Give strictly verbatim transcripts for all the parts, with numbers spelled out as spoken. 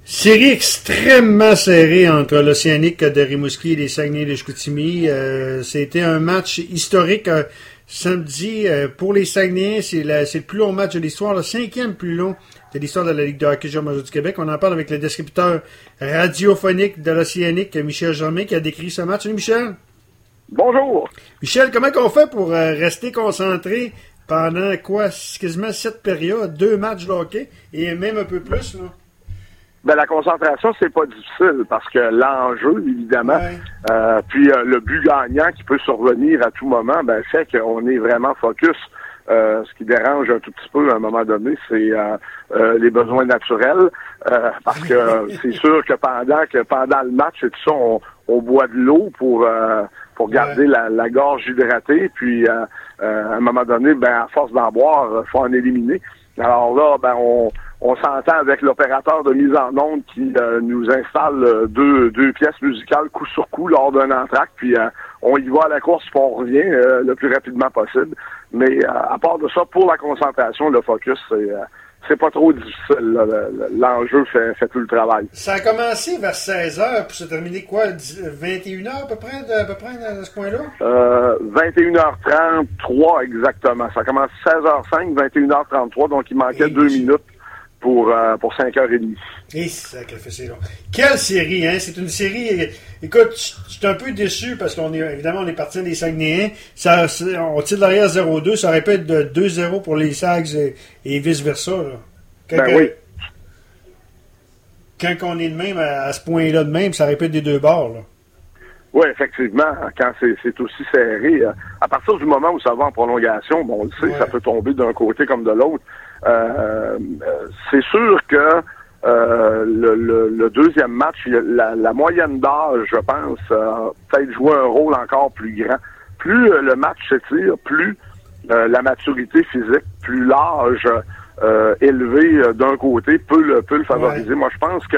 Série extrêmement serrée entre l'Océanique de Rimouski et les Saguenay de Chicoutimi. Euh, c'était un match historique euh, samedi euh, pour les Saguenayens. C'est, la, c'est le plus long match de l'histoire, le cinquième plus long de l'histoire de la Ligue de hockey junior majeur du Québec. On en parle avec le descripteur radiophonique de l'Océanique, Michel Germain, qui a décrit ce match. Salut Michel. Bonjour. Michel, comment on fait pour euh, rester concentré pendant quoi, quasiment sept périodes, deux matchs de hockey et même un peu plus, là? Ben, la concentration, c'est pas difficile parce que l'enjeu, évidemment, ouais. euh, puis euh, le but gagnant qui peut survenir à tout moment, ben, fait qu'on est vraiment focus. Euh, ce qui dérange un tout petit peu à un moment donné, c'est euh, euh, les besoins naturels, euh, parce que euh, c'est sûr que pendant que pendant le match et tout ça, on, on boit de l'eau pour euh, pour garder ouais. la, la gorge hydratée, puis euh, euh, à un moment donné, ben à force d'en boire, faut en éliminer. Alors là, ben on On s'entend avec l'opérateur de mise en onde qui euh, nous installe euh, deux, deux pièces musicales coup sur coup lors d'un entracte, puis euh, on y va à la course puis on revient euh, le plus rapidement possible. Mais euh, à part de ça, pour la concentration, le focus, c'est, euh, c'est pas trop difficile. Là. L'enjeu fait, fait tout le travail. Ça a commencé vers seize heures, puis ça a terminé quoi, vingt et une heures à peu près, de, à peu près dans ce coin-là? Euh, vingt et une heures trente-trois exactement. Ça commence seize heures cinq, vingt et une heures trente-trois, donc il manquait et deux minutes. Pour, euh, pour cinq heures trente. Et sacrifice, c'est long. Quelle série, hein? C'est une série... Écoute, je suis un peu déçu parce qu'on est, évidemment, on est parti des Saguenayens. Ça, on tire derrière zéro deux. Ça aurait pu être de deux zéro pour les Sags et, et vice-versa. Là. Quand, ben oui. Quand on est de même, à, à ce point-là de même, ça aurait pu être des deux bords, là. Oui, effectivement, quand c'est, c'est aussi serré, à partir du moment où ça va en prolongation, bon, on le sait, ouais. ça peut tomber d'un côté comme de l'autre. Euh, c'est sûr que euh, le, le, le deuxième match, la, la moyenne d'âge, je pense, a peut-être joué un rôle encore plus grand. Plus euh, le match s'étire, plus euh, la maturité physique, plus l'âge euh, élevé euh, d'un côté peut le, peut le favoriser. Ouais. Moi, je pense que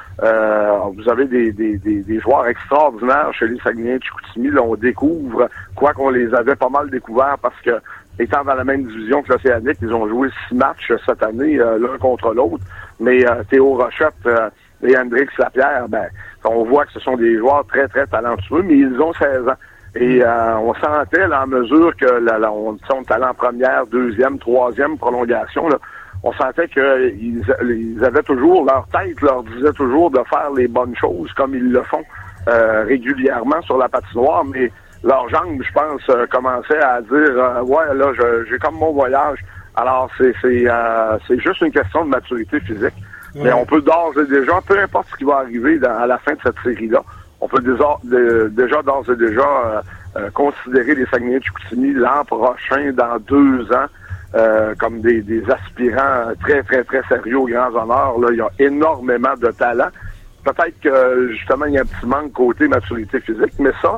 Euh, vous avez des, des, des, des joueurs extraordinaires chez les Saguenayens de Chicoutimi. Là, on découvre, quoi qu'on les avait pas mal découverts parce que, étant dans la même division que l'Océanique, ils ont joué six matchs cette année, euh, l'un contre l'autre. Mais euh, Théo Rochette euh, et Hendrix Lapierre, ben, on voit que ce sont des joueurs très, très talentueux, mais ils ont seize ans. Et euh, on sentait, là, en mesure que là, là, on, on est allé en première, deuxième, troisième prolongation, là, on sentait qu'ils ils avaient toujours, leur tête leur disait toujours de faire les bonnes choses comme ils le font euh, régulièrement sur la patinoire, mais leurs jambes, je pense, euh, commençaient à dire euh, ouais, là, je, j'ai comme mon voyage. Alors, c'est c'est, euh, c'est juste une question de maturité physique. Ouais. Mais on peut d'ores et déjà, peu importe ce qui va arriver dans, à la fin de cette série-là, on peut déjà, de, déjà d'ores et déjà euh, euh, considérer les Saguenayens de Chicoutimi l'an prochain, dans deux ans, Euh, comme des, des aspirants très, très, très sérieux aux grands honneurs. Là, il y a énormément de talent. Peut-être que, justement, il y a un petit manque côté maturité physique, mais ça,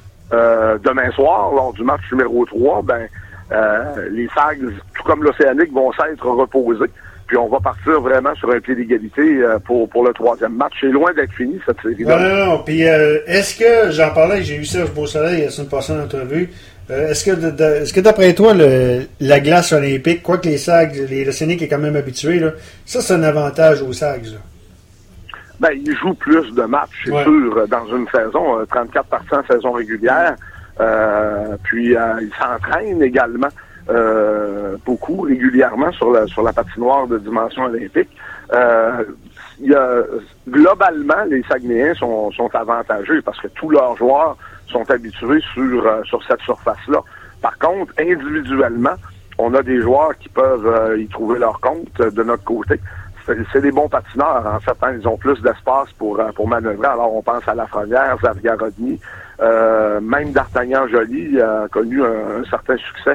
euh, demain soir, lors du match numéro trois, ben, euh, les Sags, tout comme l'Océanique, vont s'être reposés. Puis on va partir vraiment sur un pied d'égalité euh, pour, pour le troisième match. C'est loin d'être fini, cette série-là. Non, non, non. Puis, euh, est-ce que, j'en parlais, j'ai eu Serge Beausoleil la semaine passée en entrevue, Euh, est-ce que de, de, est-ce que d'après toi, le, la glace olympique, quoi que les Sags, les l'Océanique est quand même habitué, là, ça c'est un avantage aux Sags, là? Ben, ils jouent plus de matchs, c'est ouais. sûr, dans une saison, trente-quatre parties en saison régulière. Euh, puis euh, ils s'entraînent également euh, beaucoup, régulièrement, sur la sur la patinoire de dimension olympique. Euh, il y a, globalement, les Saguenayens sont, sont avantagés parce que tous leurs joueurs sont habitués sur euh, sur cette surface-là. Par contre, individuellement, on a des joueurs qui peuvent euh, y trouver leur compte euh, de notre côté. C'est, c'est des bons patineurs, en fait. Hein, ils ont plus d'espace pour euh, pour manœuvrer. Alors, on pense à Lafrenière, Zavgarodny, euh, même D'Artagnan Joly a connu un, un certain succès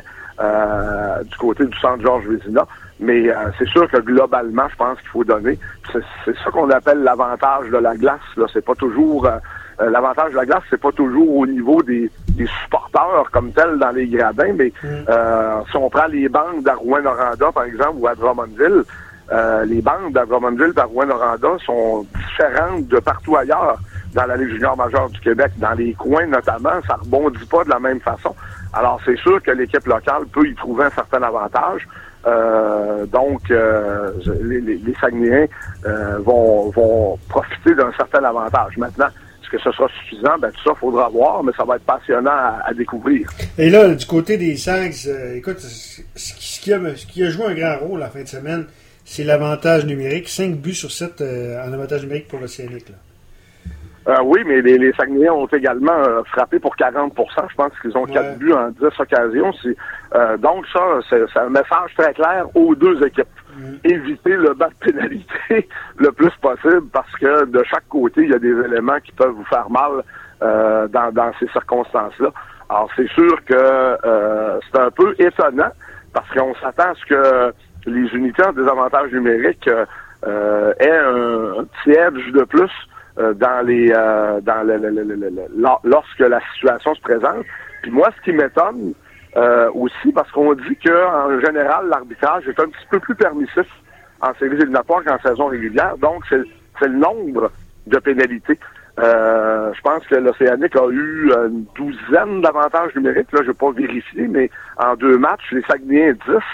euh, du côté du centre Georges Vézina. Mais euh, c'est sûr que globalement, je pense qu'il faut donner. C'est, c'est ça qu'on appelle l'avantage de la glace. Là, c'est pas toujours euh, euh, l'avantage de la glace, c'est pas toujours au niveau des, des supporters comme tel dans les gradins, mais mm. euh, si on prend les bandes d'à Rouyn-Noranda, par exemple, ou à Drummondville, euh, les bandes d'à Drummondville, d'à Rouyn-Noranda sont différentes de partout ailleurs dans la Ligue junior majeure du Québec. Dans les coins notamment, ça rebondit pas de la même façon. Alors c'est sûr que l'équipe locale peut y trouver un certain avantage. Euh, donc, euh, les, les, les Saguenayens euh, vont, vont profiter d'un certain avantage. Maintenant, est-ce que ce sera suffisant? Ben, tout ça, il faudra voir, mais ça va être passionnant à, à découvrir. Et là, du côté des Sags, euh, écoute, ce qui, a, ce qui a joué un grand rôle la fin de semaine, c'est l'avantage numérique. cinq buts sur sept euh, en avantage numérique pour l'Océanique, là. Euh, oui, mais les, les Saguenayens ont également euh, frappé pour quarante pour cent. Je pense qu'ils ont quatre ouais. buts en dix occasions. C'est, euh, donc ça, c'est, c'est un message très clair aux deux équipes. Mm. Éviter le bas de pénalité le plus possible parce que de chaque côté, il y a des éléments qui peuvent vous faire mal euh, dans, dans ces circonstances-là. Alors c'est sûr que euh, c'est un peu étonnant parce qu'on s'attend à ce que les unités en désavantage numérique euh, aient un, un petit edge de plus Euh, dans les euh, dans le, le, le, le, le, lorsque la situation se présente. Puis moi, ce qui m'étonne euh, aussi, parce qu'on dit que en général, l'arbitrage est un petit peu plus permissif en séries éliminatoires qu'en saison régulière. Donc, c'est, c'est le nombre de pénalités. Euh, je pense que l'Océanique a eu une douzaine d'avantages numériques. Là, je vais pas vérifier, mais en deux matchs, les Saguenayens dix.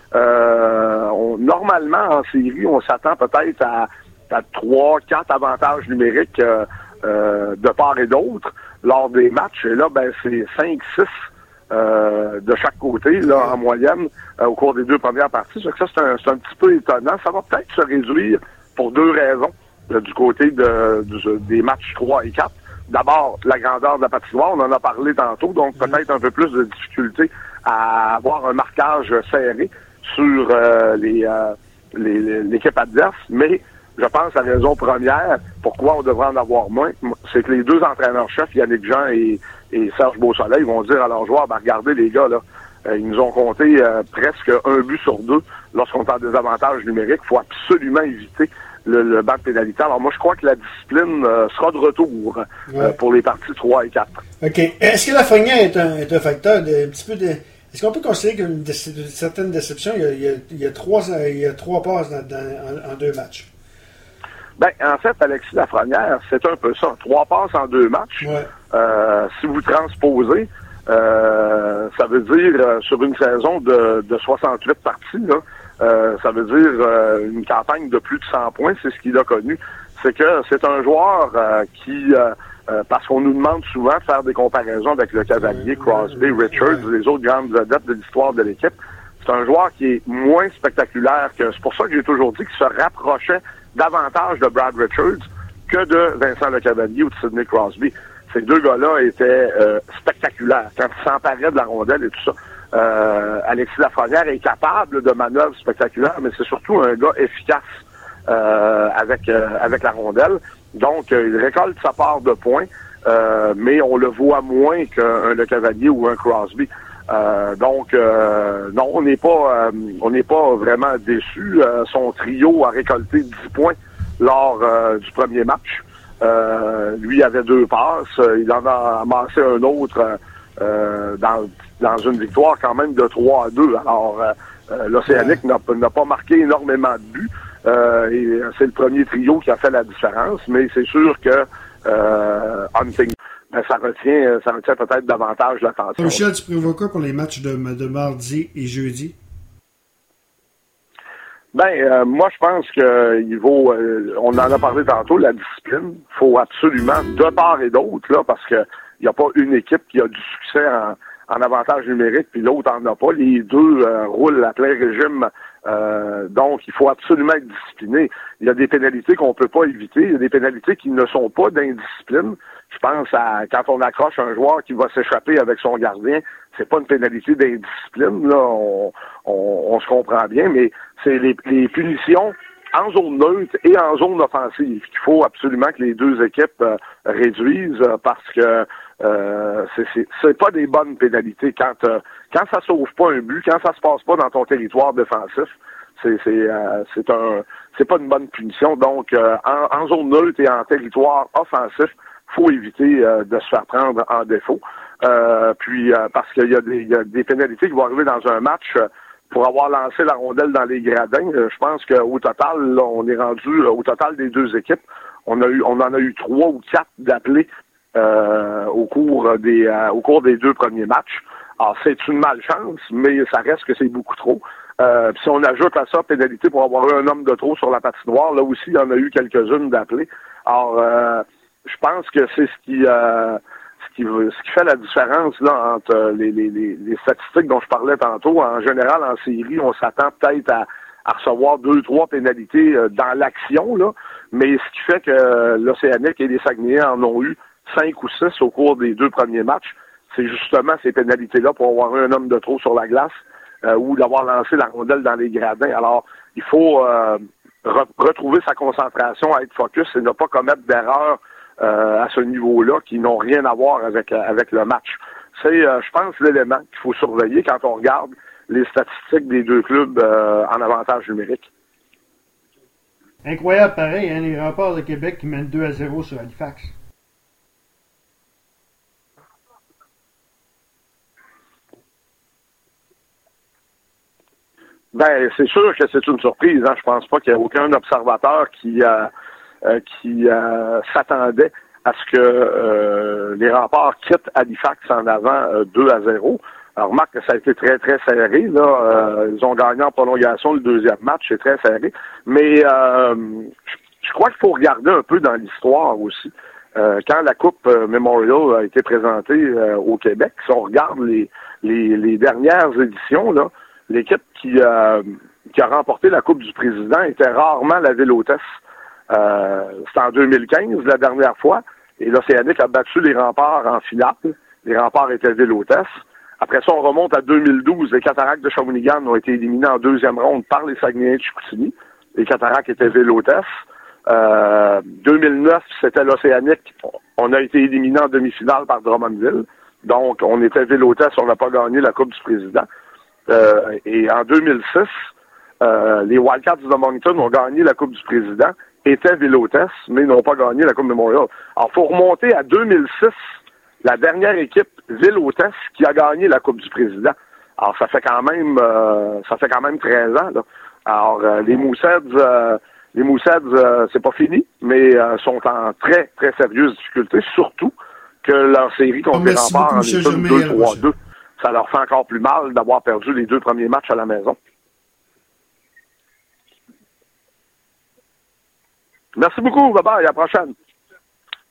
Euh, on, normalement, en série, on s'attend peut-être à à trois, quatre avantages numériques euh, euh, de part et d'autre lors des matchs. Et là, ben c'est cinq, six euh, de chaque côté, là, en moyenne, euh, au cours des deux premières parties. Ça, c'est un, c'est un petit peu étonnant. Ça va peut-être se réduire pour deux raisons euh, du côté de, de, des matchs trois et quatre. D'abord, la grandeur de la patinoire, on en a parlé tantôt, donc peut-être un peu plus de difficulté à avoir un marquage serré sur euh, les, euh, les, les, l'équipe adverse, mais je pense la raison première pourquoi on devrait en avoir moins, c'est que les deux entraîneurs-chefs, Yannick Jean et, et Serge Beausoleil, vont dire à leurs joueurs, ben regardez les gars, là, euh, ils nous ont compté euh, presque un but sur deux lorsqu'on est en désavantage numérique. Il faut absolument éviter le, le banc de pénalité. Alors moi, je crois que la discipline euh, sera de retour euh, ouais. pour les parties trois et quatre. OK. Est-ce que Lafrenière est un, est un facteur de un petit peu de... Est-ce qu'on peut considérer qu'une dé- certaine déception, il y a, il y a, il y a, trois, il y a trois passes dans, dans, en, en deux matchs? Ben, en fait, Alexis Lafrenière, c'est un peu ça. Trois passes en deux matchs. Ouais. Euh, si vous transposez, euh, ça veut dire euh, sur une saison de, de soixante-huit parties, là, euh, ça veut dire euh, une campagne de plus de cent points, c'est ce qu'il a connu. C'est que c'est un joueur euh, qui, euh, euh, parce qu'on nous demande souvent de faire des comparaisons avec le Cavalier, Crosby, Richards, ouais. les autres grandes vedettes de l'histoire de l'équipe. C'est un joueur qui est moins spectaculaire que... C'est pour ça que j'ai toujours dit qu'il se rapprochait davantage de Brad Richards que de Vincent Lecavalier ou de Sidney Crosby. Ces deux gars-là étaient euh, spectaculaires quand ils s'emparaient de la rondelle et tout ça. Euh, Alexis Lafrenière est capable de manœuvres spectaculaires, mais c'est surtout un gars efficace euh, avec euh, avec la rondelle. Donc, euh, il récolte sa part de points, euh, mais on le voit moins qu'un Lecavalier ou un Crosby. Euh, donc euh, non, on n'est pas euh, on n'est pas vraiment déçu. Euh, son trio a récolté dix points lors euh, du premier match. Euh, lui avait deux passes, il en a amassé un autre euh, dans dans une victoire quand même de trois à deux. Alors euh, l'Océanique n'a, n'a pas marqué énormément de buts. Euh, et c'est le premier trio qui a fait la différence, mais c'est sûr que euh, Hunting Ben, ça retient, ça retient peut-être davantage l'attention. Michel, tu prévois quoi pour les matchs de, de mardi et jeudi? Ben, euh, moi, je pense que il vaut, euh, on en a parlé tantôt, la discipline. Il faut absolument, de part et d'autre, là, parce que il n'y a pas une équipe qui a du succès en, en avantage numérique, puis l'autre en a pas. Les deux euh, roulent à plein régime. Euh, donc, il faut absolument être discipliné. Il y a des pénalités qu'on peut pas éviter. Il y a des pénalités qui ne sont pas d'indiscipline. Je pense à quand on accroche un joueur qui va s'échapper avec son gardien, c'est pas une pénalité d'indiscipline, là, on, on, on se comprend bien, mais c'est les, les punitions en zone neutre et en zone offensive qu'il faut absolument que les deux équipes euh, réduisent euh, parce que euh, c'est, c'est, c'est pas des bonnes pénalités. Quand euh, quand ça sauve pas un but, quand ça se passe pas dans ton territoire défensif, c'est c'est euh, c'est un c'est pas une bonne punition. Donc euh, en, en zone neutre et en territoire offensif, faut éviter euh, de se faire prendre en défaut. Euh, puis euh, parce qu'il y a des il y a des pénalités qui vont arriver dans un match euh, pour avoir lancé la rondelle dans les gradins. Euh, je pense qu'au total, là, on est rendu euh, au total des deux équipes. On a eu on en a eu trois ou quatre d'appelés euh, au cours des euh, au cours des deux premiers matchs. Alors c'est une malchance, mais ça reste que c'est beaucoup trop. Euh, puis si on ajoute à ça pénalité pour avoir eu un homme de trop sur la patinoire, là aussi, il y en a eu quelques-unes d'appelées. Alors, euh, je pense que c'est ce qui, euh, ce qui ce qui fait la différence là entre les, les, les, les statistiques dont je parlais tantôt. En général, en série, on s'attend peut-être à, à recevoir deux, trois pénalités euh, dans l'action, là. Mais ce qui fait que l'Océanique et les Saguenayens en ont eu cinq ou six au cours des deux premiers matchs, c'est justement ces pénalités-là pour avoir eu un homme de trop sur la glace. Euh, ou d'avoir lancé la rondelle dans les gradins. Alors, il faut euh, re- retrouver sa concentration, à être focus et ne pas commettre d'erreurs euh, à ce niveau-là qui n'ont rien à voir avec avec le match. C'est, euh, je pense, l'élément qu'il faut surveiller quand on regarde les statistiques des deux clubs euh, en avantage numérique. Incroyable pareil, hein, les Remparts de Québec qui mènent deux à zéro sur Halifax. Ben, c'est sûr que c'est une surprise. Hein. Je pense pas qu'il y ait aucun observateur qui euh, euh, qui euh, s'attendait à ce que euh, les Remparts quittent Halifax en avant euh, deux à zéro. Alors, remarque que ça a été très, très serré. Là. Euh, ils ont gagné en prolongation le deuxième match, c'est très serré. Mais euh, je, je crois qu'il faut regarder un peu dans l'histoire aussi. Euh, quand la Coupe euh, Memorial a été présentée euh, au Québec, si on regarde les, les, les dernières éditions, là, l'équipe qui, euh, qui a remporté la Coupe du Président était rarement la ville hôtesse. Euh, c'était en deux mille quinze, la dernière fois, et l'Océanique a battu les Remparts en finale. Les Remparts étaient ville hôtesse. Après ça, on remonte à deux mille douze. Les Cataractes de Shawinigan ont été éliminés en deuxième ronde par les Saguenayens de Chicoutimi. Les Cataractes étaient ville hôtesse. Euh, deux mille neuf, c'était l'Océanique. On a été éliminé en demi-finale par Drummondville. Donc, on était ville hôtesse, on n'a pas gagné la Coupe du Président. Euh, et en deux mille six, euh, les Wildcats de Moncton ont gagné la Coupe du Président, étaient ville hôtesse, mais n'ont pas gagné la Coupe Memorial. Alors, il faut remonter à deux mille six, la dernière équipe ville hôtesse qui a gagné la Coupe du Président. Alors, ça fait quand même euh, ça fait quand même treize ans, là. Alors, euh, les Mooseheads, euh, les Mooseheads, euh, c'est pas fini, mais euh, sont en très, très sérieuse difficulté, surtout que leur série contre les Remparts en est une deux trois deux. Ça leur fait encore plus mal d'avoir perdu les deux premiers matchs à la maison. Merci beaucoup, bye bye, à la prochaine.